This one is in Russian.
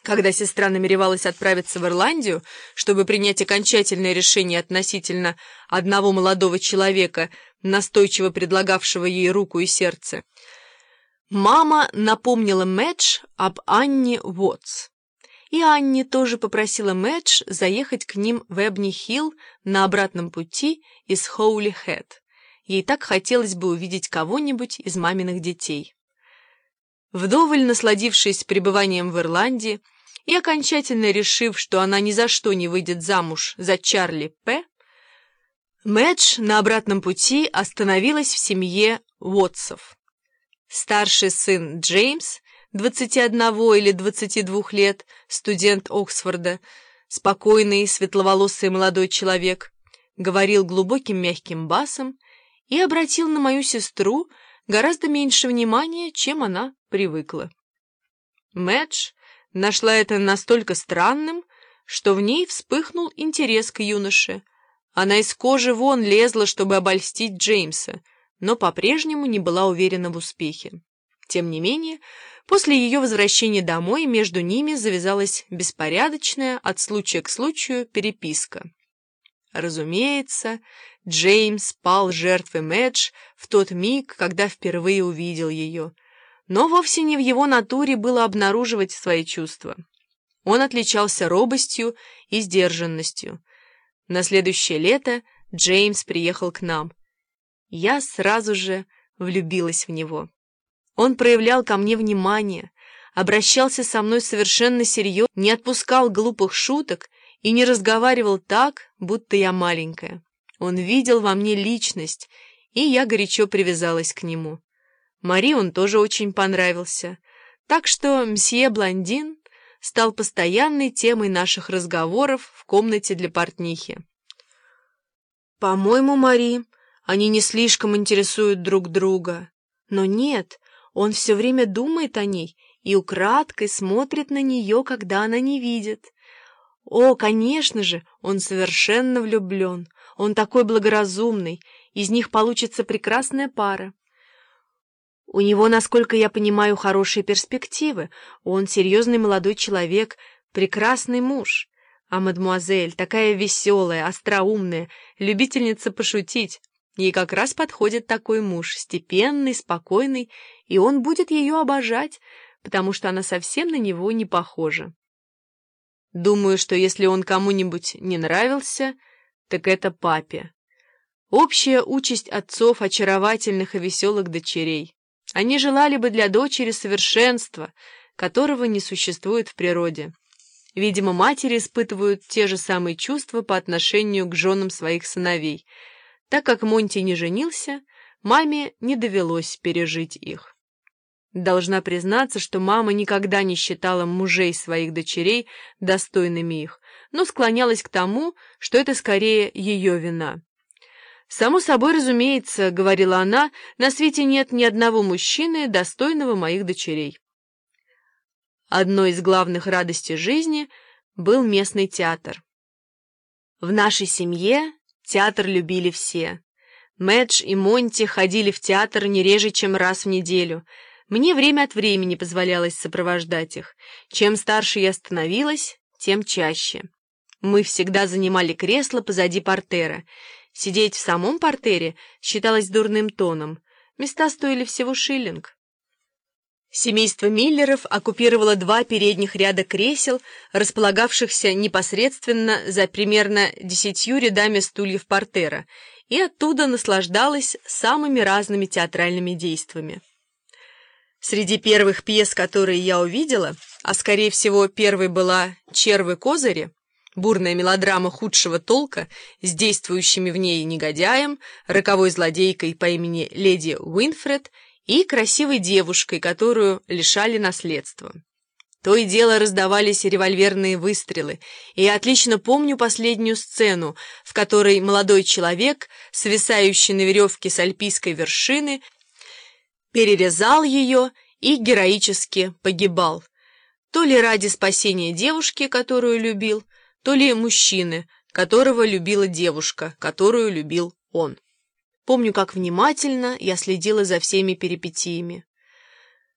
Когда сестра намеревалась отправиться в Ирландию, чтобы принять окончательное решение относительно одного молодого человека, настойчиво предлагавшего ей руку и сердце, мама напомнила Мэдж об Анне Уотс. И Анни тоже попросила Мэдж заехать к ним в Эбни-Хилл на обратном пути из Хоули-Хэт. Ей так хотелось бы увидеть кого-нибудь из маминых детей. Вдоволь насладившись пребыванием в Ирландии и окончательно решив, что она ни за что не выйдет замуж за Чарли П., Мэдж на обратном пути остановилась в семье Уотсов. Старший сын Джеймс, 21 или 22 лет, студент Оксфорда, спокойный, светловолосый молодой человек, говорил глубоким мягким басом и обратил на мою сестру гораздо меньше внимания, чем она привыкла. Мэдж нашла это настолько странным, что в ней вспыхнул интерес к юноше. Она из кожи вон лезла, чтобы обольстить Джеймса, но по-прежнему не была уверена в успехе. Тем не менее, после ее возвращения домой между ними завязалась беспорядочная от случая к случаю переписка. Разумеется, Джеймс пал жертвой Мэдж в тот миг, когда впервые увидел ее, но вовсе не в его натуре было обнаруживать свои чувства. Он отличался робостью и сдержанностью. На следующее лето Джеймс приехал к нам. Я сразу же влюбилась в него. Он проявлял ко мне внимание, обращался со мной совершенно серьезно, не отпускал глупых шуток и не разговаривал так, будто я маленькая. Он видел во мне личность, и я горячо привязалась к нему. Мари он тоже очень понравился, так что мсье Блондин стал постоянной темой наших разговоров в комнате для портнихи. «По-моему, Мари, они не слишком интересуют друг друга. Но нет, он все время думает о ней и украдкой смотрит на нее, когда она не видит. О, конечно же, он совершенно влюблен. Он такой благоразумный, из них получится прекрасная пара. У него, насколько я понимаю, хорошие перспективы. Он серьезный молодой человек, прекрасный муж. А мадемуазель такая веселая, остроумная, любительница пошутить. Ей как раз подходит такой муж, степенный, спокойный, и он будет ее обожать, потому что она совсем на него не похожа. Думаю, что если он кому-нибудь не нравился, так это папе. Общая участь отцов очаровательных и веселых дочерей. Они желали бы для дочери совершенства, которого не существует в природе. Видимо, матери испытывают те же самые чувства по отношению к женам своих сыновей. Так как Монти не женился, маме не довелось пережить их. Должна признаться, что мама никогда не считала мужей своих дочерей достойными их, но склонялась к тому, что это скорее ее вина. «Само собой, разумеется, — говорила она, — на свете нет ни одного мужчины, достойного моих дочерей». Одной из главных радостей жизни был местный театр. В нашей семье театр любили все. Мэдж и Монти ходили в театр не реже, чем раз в неделю. Мне время от времени позволялось сопровождать их. Чем старше я становилась, тем чаще. Мы всегда занимали кресло позади портера. Сидеть в самом портере считалось дурным тоном. Места стоили всего шиллинг. Семейство Миллеров оккупировало 2 передних ряда кресел, располагавшихся непосредственно за примерно 10 рядами стульев портера, и оттуда наслаждалось самыми разными театральными действиями. Среди первых пьес, которые я увидела, а скорее всего первой была «Червы-козыри», бурная мелодрама худшего толка с действующими в ней негодяем, роковой злодейкой по имени леди Уинфред и красивой девушкой, которую лишали наследства. То и дело раздавались револьверные выстрелы, и я отлично помню последнюю сцену, в которой молодой человек, свисающий на веревке с альпийской вершины, перерезал ее и героически погибал, то ли ради спасения девушки, которую любил, то ли мужчины, которого любила девушка, которую любил он. Помню, как внимательно я следила за всеми перипетиями.